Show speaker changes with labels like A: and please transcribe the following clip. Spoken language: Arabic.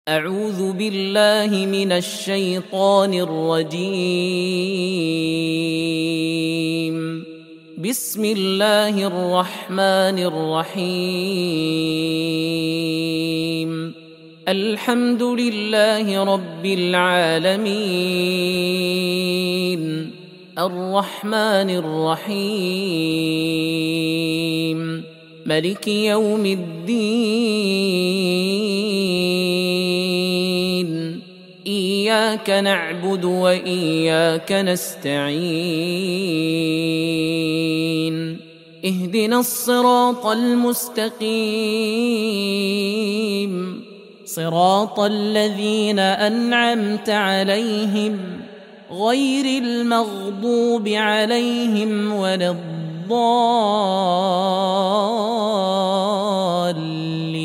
A: أعوذ بالله من الشيطان الرجيم. بسم الله الرحمن الرحيم. الحمد لله رب العالمين، الرحمن الرحيم، ملك يوم الدين. إياك نعبد وإياك نستعين. اهدنا الصراط المستقيم، صراط الذين أنعمت عليهم غير المغضوب عليهم ولا الضالين.